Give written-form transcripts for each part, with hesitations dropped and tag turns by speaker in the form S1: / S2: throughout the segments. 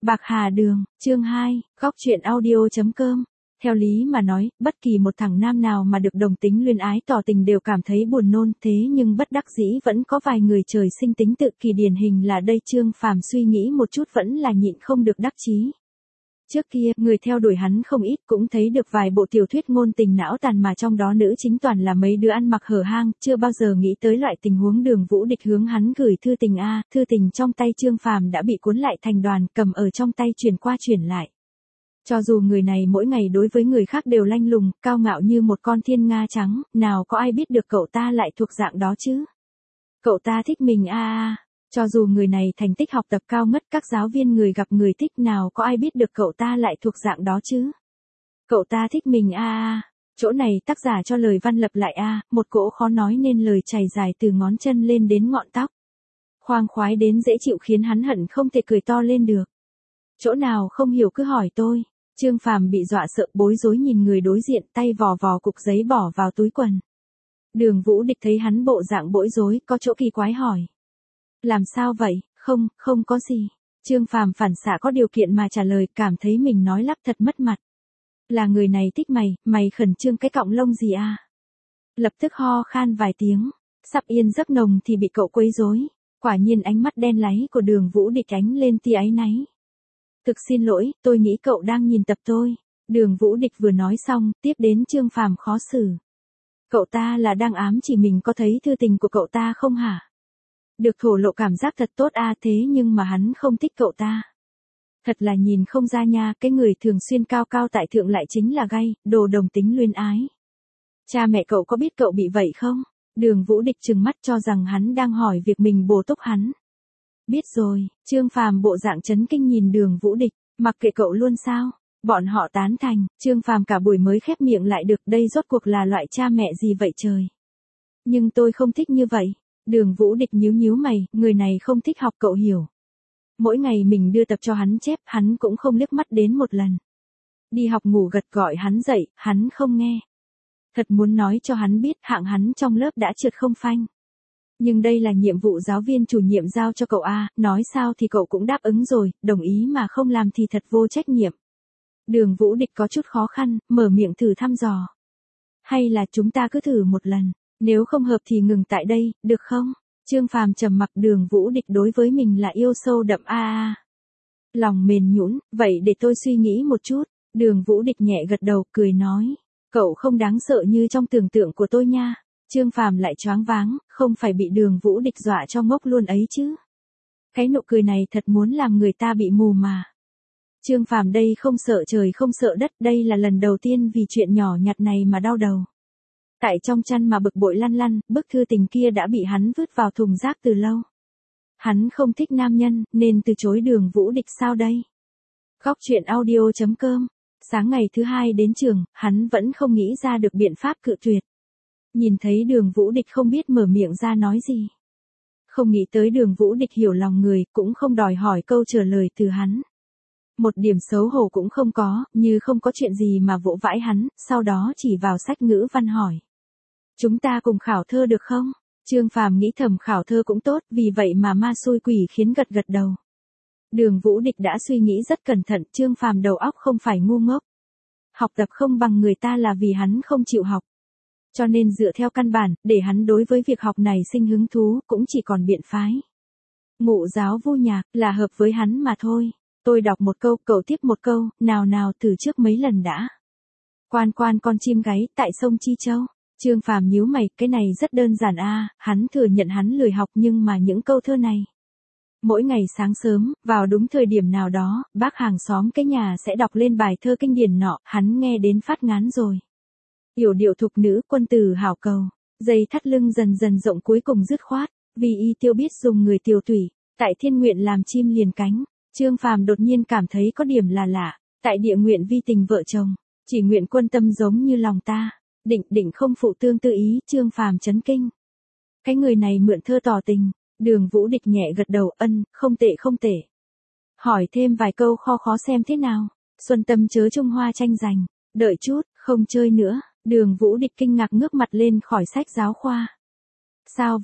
S1: Bạc Hà Đường, chương 2, góc truyện audio.com. Theo lý mà nói, bất kỳ một thằng nam nào mà được đồng tính luyến ái tỏ tình đều cảm thấy buồn nôn, thế nhưng bất đắc dĩ vẫn có vài người trời sinh tính tự kỳ điển hình là đây. Trương Phàm suy nghĩ một chút vẫn là nhịn không được đắc chí. Trước kia, người theo đuổi hắn không ít, cũng thấy được vài bộ tiểu thuyết ngôn tình não tàn mà trong đó nữ chính toàn là mấy đứa ăn mặc hở hang, chưa bao giờ nghĩ tới loại tình huống Đường Vũ Địch hướng hắn gửi thư tình thư tình trong tay Trương Phàm đã bị cuốn lại thành đoàn, cầm ở trong tay chuyển qua chuyển lại. Cho dù người này mỗi ngày đối với người khác đều lanh lùng, cao ngạo như một con thiên nga trắng, nào có ai biết được cậu ta lại thuộc dạng đó chứ? Cậu ta thích mình Cho dù người này thành tích học tập cao ngất, các giáo viên người gặp người thích, nào có ai biết được cậu ta lại thuộc dạng đó chứ? Cậu ta thích mình Chỗ này tác giả cho lời văn lập lại một cỗ khó nói nên lời chảy dài từ ngón chân lên đến ngọn tóc. Khoang khoái đến dễ chịu khiến hắn hận không thể cười to lên được. Chỗ nào không hiểu cứ hỏi tôi. Trương Phàm bị dọa sợ bối rối nhìn người đối diện, tay vò vò cục giấy bỏ vào túi quần. Đường Vũ Địch thấy hắn bộ dạng bối rối, có chỗ kỳ quái hỏi. Làm sao vậy? Không có gì. Trương Phàm phản xạ có điều kiện mà trả lời, cảm thấy mình nói lắp thật mất mặt. Là người này thích mày khẩn trương cái cọng lông gì Lập tức ho khan vài tiếng, sắp yên giấc nồng thì bị cậu quấy rối. Quả nhiên ánh mắt đen láy của Đường Vũ Địch ánh lên tia áy náy. Thực xin lỗi, tôi nghĩ cậu đang nhìn tập tôi. Đường Vũ Địch vừa nói xong, tiếp đến Trương Phàm khó xử. Cậu ta là đang ám chỉ mình có thấy thư tình của cậu ta không hả? Được thổ lộ cảm giác thật tốt thế nhưng mà hắn không thích cậu ta. Thật là nhìn không ra nha, cái người thường xuyên cao cao tại thượng lại chính là gay, đồ đồng tính luyến ái. Cha mẹ cậu có biết cậu bị vậy không? Đường Vũ Địch trừng mắt cho rằng hắn đang hỏi việc mình bổ túc hắn. Biết rồi. Trương Phàm bộ dạng chấn kinh nhìn Đường Vũ Địch, mặc kệ cậu luôn sao? Bọn họ tán thành. Trương Phàm cả buổi mới khép miệng lại được, đây rốt cuộc là loại cha mẹ gì vậy trời? Nhưng tôi không thích như vậy. Đường Vũ Địch nhíu mày, người này không thích học cậu hiểu. Mỗi ngày mình đưa tập cho hắn chép, hắn cũng không liếc mắt đến một lần. Đi học ngủ gật gọi hắn dậy, hắn không nghe. Thật muốn nói cho hắn biết hạng hắn trong lớp đã trượt không phanh. Nhưng đây là nhiệm vụ giáo viên chủ nhiệm giao cho cậu nói sao thì cậu cũng đáp ứng rồi, đồng ý mà không làm thì thật vô trách nhiệm. Đường Vũ Địch có chút khó khăn, mở miệng thử thăm dò. Hay là chúng ta cứ thử một lần, nếu không hợp thì ngừng tại đây, được không? Trương Phàm trầm mặc. Đường Vũ Địch đối với mình là yêu sâu đậm Lòng mềm nhũn, vậy để tôi suy nghĩ một chút. Đường Vũ Địch nhẹ gật đầu, cười nói. Cậu không đáng sợ như trong tưởng tượng của tôi nha. Trương Phàm lại choáng váng, không phải bị Đường Vũ Địch dọa cho ngốc luôn ấy chứ. Cái nụ cười này thật muốn làm người ta bị mù mà. Trương Phàm đây không sợ trời không sợ đất, đây là lần đầu tiên vì chuyện nhỏ nhặt này mà đau đầu. Tại trong chăn mà bực bội lăn, bức thư tình kia đã bị hắn vứt vào thùng rác từ lâu. Hắn không thích nam nhân, nên từ chối Đường Vũ Địch sao đây? Góc truyện audio.com. Sáng ngày thứ hai đến trường, hắn vẫn không nghĩ ra được biện pháp cự tuyệt. Nhìn thấy Đường Vũ Địch không biết mở miệng ra nói gì. Không nghĩ tới Đường Vũ Địch hiểu lòng người, cũng không đòi hỏi câu trả lời từ hắn. Một điểm xấu hổ cũng không có, như không có chuyện gì mà vỗ vãi hắn, sau đó chỉ vào sách ngữ văn hỏi. Chúng ta cùng khảo thơ được không? Trương Phàm nghĩ thầm khảo thơ cũng tốt, vì vậy mà ma xui quỷ khiến gật đầu. Đường Vũ Địch đã suy nghĩ rất cẩn thận, Trương Phàm đầu óc không phải ngu ngốc. Học tập không bằng người ta là vì hắn không chịu học. Cho nên dựa theo căn bản, để hắn đối với việc học này sinh hứng thú, cũng chỉ còn biện phái. Ngụ giáo vu nhạc, là hợp với hắn mà thôi. Tôi đọc một câu, cậu tiếp một câu, nào từ trước mấy lần đã. Quan con chim gáy, tại sông Chi Châu. Trương Phàm nhíu mày, cái này rất đơn giản hắn thừa nhận hắn lười học nhưng mà những câu thơ này. Mỗi ngày sáng sớm, vào đúng thời điểm nào đó, bác hàng xóm cái nhà sẽ đọc lên bài thơ kinh điển nọ, hắn nghe đến phát ngán rồi. Yểu điệu thục nữ, quân tử hảo cầu, dây thắt lưng dần dần rộng cuối cùng dứt khoát, vì y tiêu biết dùng người tiều tủy, tại thiên nguyện làm chim liền cánh. Trương Phàm đột nhiên cảm thấy có điểm là lạ, tại địa nguyện vi tình vợ chồng, chỉ nguyện quân tâm giống như lòng ta, định không phụ tương tư ý. Trương Phàm chấn kinh. Cái người này mượn thơ tỏ tình. Đường Vũ Địch nhẹ gật đầu, không tệ. Hỏi thêm vài câu khó xem thế nào. Xuân tâm chớ Trung Hoa tranh giành, đợi chút, không chơi nữa. Đường Vũ Địch kinh ngạc ngước mặt lên khỏi sách giáo khoa.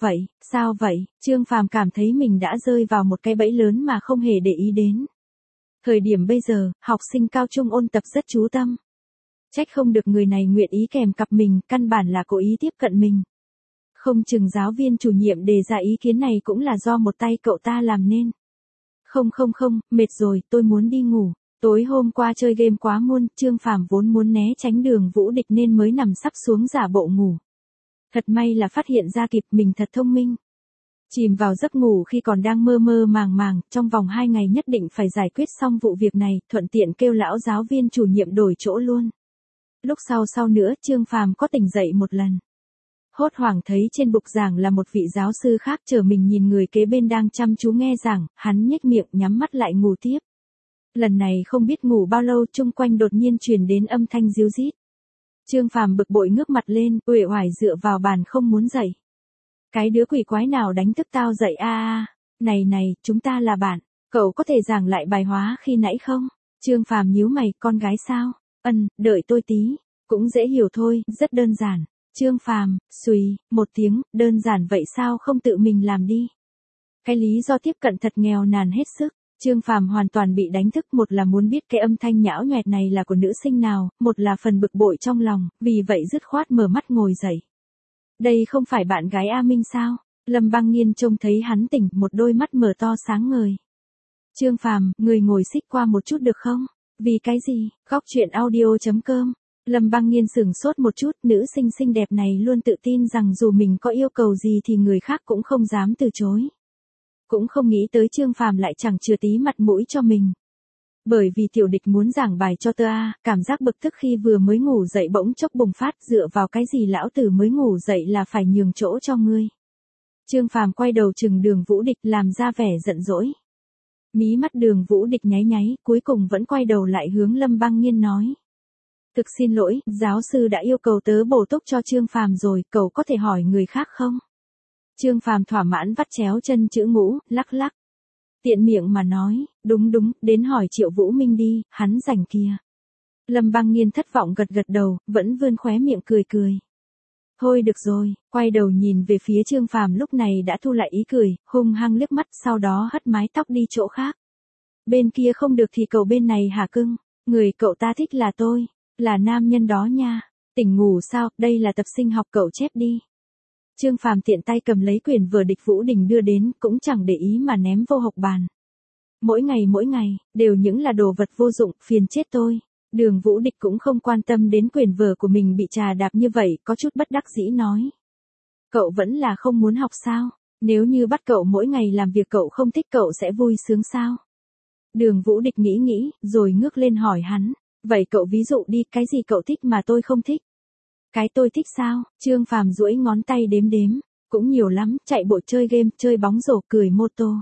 S1: Sao vậy? Trương Phàm cảm thấy mình đã rơi vào một cái bẫy lớn mà không hề để ý đến. Thời điểm bây giờ, học sinh cao trung ôn tập rất chú tâm. Trách không được người này nguyện ý kèm cặp mình, căn bản là cố ý tiếp cận mình. Không chừng giáo viên chủ nhiệm đề ra ý kiến này cũng là do một tay cậu ta làm nên. Không, mệt rồi, tôi muốn đi ngủ. Tối hôm qua chơi game quá muôn, Trương Phàm vốn muốn né tránh Đường Vũ Địch nên mới nằm sắp xuống giả bộ ngủ. Thật may là phát hiện ra kịp, mình thật thông minh. Chìm vào giấc ngủ khi còn đang mơ mơ màng, trong vòng 2 ngày nhất định phải giải quyết xong vụ việc này, thuận tiện kêu lão giáo viên chủ nhiệm đổi chỗ luôn. Lúc sau nữa, Trương Phàm có tỉnh dậy một lần. Hốt hoảng thấy trên bục giảng là một vị giáo sư khác, chờ mình nhìn người kế bên đang chăm chú nghe giảng, hắn nhếch miệng nhắm mắt lại ngủ tiếp. Lần này không biết ngủ bao lâu, chung quanh đột nhiên truyền đến âm thanh ríu rít. Trương Phàm bực bội ngước mặt lên, uể oải dựa vào bàn không muốn dậy. Cái đứa quỷ quái nào đánh thức tao dậy a? Này, chúng ta là bạn, cậu có thể giảng lại bài hóa khi nãy không? Trương Phàm nhíu mày, con gái sao? Đợi tôi tí, cũng dễ hiểu thôi, rất đơn giản. Trương Phàm, xùy, một tiếng, đơn giản vậy sao không tự mình làm đi? Cái lý do tiếp cận thật nghèo nàn hết sức. Trương Phàm hoàn toàn bị đánh thức, một là muốn biết cái âm thanh nhão nhoẹt này là của nữ sinh nào, một là phần bực bội trong lòng, vì vậy dứt khoát mở mắt ngồi dậy. Đây không phải bạn gái A Minh sao? Lâm Băng Nghiên trông thấy hắn tỉnh, một đôi mắt mở to sáng ngời. Trương Phàm, người ngồi xích qua một chút được không? Vì cái gì? Góc chuyện audio.com. Lâm Băng Nghiên sửng sốt một chút, nữ sinh xinh đẹp này luôn tự tin rằng dù mình có yêu cầu gì thì người khác cũng không dám từ chối. Cũng không nghĩ tới Trương Phàm lại chẳng chừa tí mặt mũi cho mình. Bởi vì tiểu địch muốn giảng bài cho tơ a, cảm giác bực tức khi vừa mới ngủ dậy bỗng chốc bùng phát, dựa vào cái gì lão tử mới ngủ dậy là phải nhường chỗ cho ngươi. Trương Phàm quay đầu chừng Đường Vũ Địch làm ra vẻ giận dỗi. Mí mắt Đường Vũ Địch nháy, cuối cùng vẫn quay đầu lại hướng Lâm Băng Nghiên nói. Thực xin lỗi, giáo sư đã yêu cầu tớ bổ túc cho Trương Phàm rồi, cậu có thể hỏi người khác không? Trương Phàm thỏa mãn vắt chéo chân chữ ngũ, lắc lắc. Tiện miệng mà nói, đúng, đến hỏi Triệu Vũ Minh đi, hắn rảnh kìa. Lâm Băng Nghiên thất vọng gật đầu, vẫn vươn khóe miệng cười. Thôi được rồi, quay đầu nhìn về phía Trương Phàm lúc này đã thu lại ý cười, hung hăng liếc mắt, sau đó hất mái tóc đi chỗ khác. Bên kia không được thì cậu bên này hả cưng? Người cậu ta thích là tôi, là nam nhân đó nha. Tỉnh ngủ sao, đây là tập sinh học cậu chép đi. Trương Phàm tiện tay cầm lấy quyển vừa Địch Vũ Đình đưa đến, cũng chẳng để ý mà ném vô hộc bàn. Mỗi ngày, đều những là đồ vật vô dụng, phiền chết tôi. Đường Vũ Địch cũng không quan tâm đến quyển vở của mình bị trà đạp như vậy, có chút bất đắc dĩ nói. Cậu vẫn là không muốn học sao? Nếu như bắt cậu mỗi ngày làm việc cậu không thích cậu sẽ vui sướng sao? Đường Vũ Địch nghĩ, rồi ngước lên hỏi hắn. Vậy cậu ví dụ đi, cái gì cậu thích mà tôi không thích? Cái tôi thích sao? Trương Phàm duỗi ngón tay đếm. Cũng nhiều lắm, chạy bộ, chơi game, chơi bóng rổ, cười mô tô.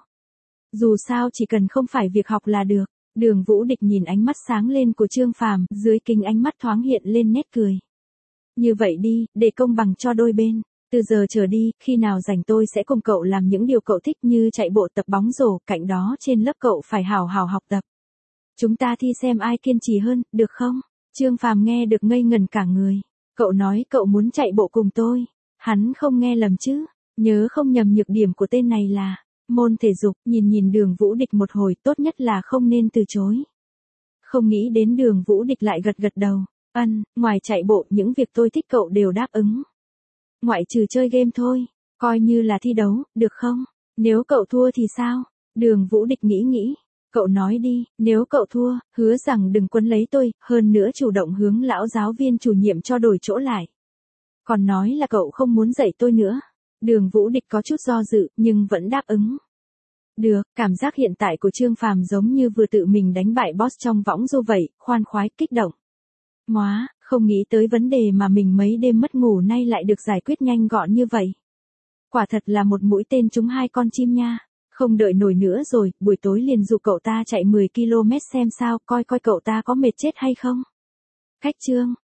S1: Dù sao chỉ cần không phải việc học là được. Đường Vũ Địch nhìn ánh mắt sáng lên của Trương Phàm, dưới kính ánh mắt thoáng hiện lên nét cười. Như vậy đi, để công bằng cho đôi bên. Từ giờ trở đi, khi nào rảnh tôi sẽ cùng cậu làm những điều cậu thích như chạy bộ, tập bóng rổ, cạnh đó trên lớp cậu phải hào hào học tập. Chúng ta thi xem ai kiên trì hơn, được không? Trương Phàm nghe được ngây ngẩn cả người. Cậu nói cậu muốn chạy bộ cùng tôi. Hắn không nghe lầm chứ? Nhớ không nhầm nhược điểm của tên này là môn thể dục. Nhìn Đường Vũ Địch một hồi, tốt nhất là không nên từ chối. Không nghĩ đến Đường Vũ Địch lại gật đầu. Ngoài chạy bộ, những việc tôi thích cậu đều đáp ứng. Ngoại trừ chơi game thôi, coi như là thi đấu, được không? Nếu cậu thua thì sao? Đường Vũ Địch nghĩ. Cậu nói đi, nếu cậu thua, hứa rằng đừng quấn lấy tôi, hơn nữa chủ động hướng lão giáo viên chủ nhiệm cho đổi chỗ lại. Còn nói là cậu không muốn dạy tôi nữa. Đường Vũ Địch có chút do dự, nhưng vẫn đáp ứng. Được, cảm giác hiện tại của Trương Phàm giống như vừa tự mình đánh bại boss trong võng du vậy, khoan khoái, kích động. Không nghĩ tới vấn đề mà mình mấy đêm mất ngủ nay lại được giải quyết nhanh gọn như vậy. Quả thật là một mũi tên trúng 2 con chim nha. Không đợi nổi nữa rồi, buổi tối liền dụ cậu ta chạy 10 km xem sao, coi cậu ta có mệt chết hay không. Khách Trương,